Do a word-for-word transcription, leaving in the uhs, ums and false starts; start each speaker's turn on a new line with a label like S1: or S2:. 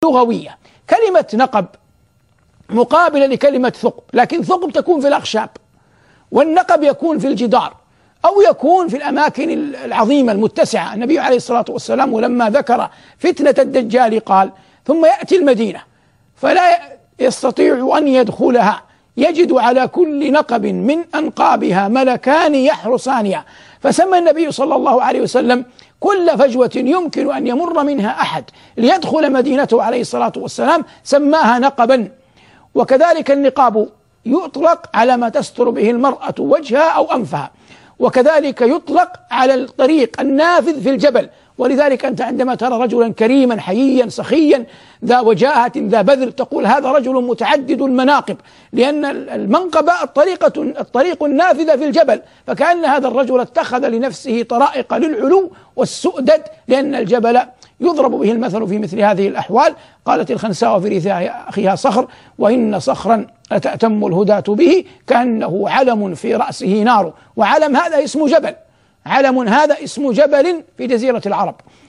S1: لغوية. كلمة نقب مقابلة لكلمة ثقب، لكن ثقب تكون في الأخشاب، والنقب يكون في الجدار أو يكون في الأماكن العظيمة المتسعة. النبي عليه الصلاة والسلام لما ذكر فتنة الدجال قال: ثم يأتي المدينة فلا يستطيع أن يدخلها يجد على كل نقب من أنقابها ملكان يحرسانها. فسمى النبي صلى الله عليه وسلم كل فجوة يمكن أن يمر منها أحد ليدخل مدينته عليه الصلاة والسلام سماها نقبا. وكذلك النقاب يطلق على ما تستر به المرأة وجهها أو أنفها، وكذلك يطلق على الطريق النافذ في الجبل. ولذلك أنت عندما ترى رجلا كريما حييا سخيا ذا وجاهة ذا بذل تقول هذا رجل متعدد المناقب، لأن المنقبة الطريقة الطريق النافذة في الجبل، فكأن هذا الرجل اتخذ لنفسه طرائق للعلو والسؤدد، لأن الجبل يضرب به المثل في مثل هذه الأحوال. قالت الخنساء في رثاء أخيها صخر: وإن صخرا لتأتم الهداة به كأنه علم في رأسه نار. وعلم هذا اسم جبل، علم هذا اسم جبل في جزيرة العرب.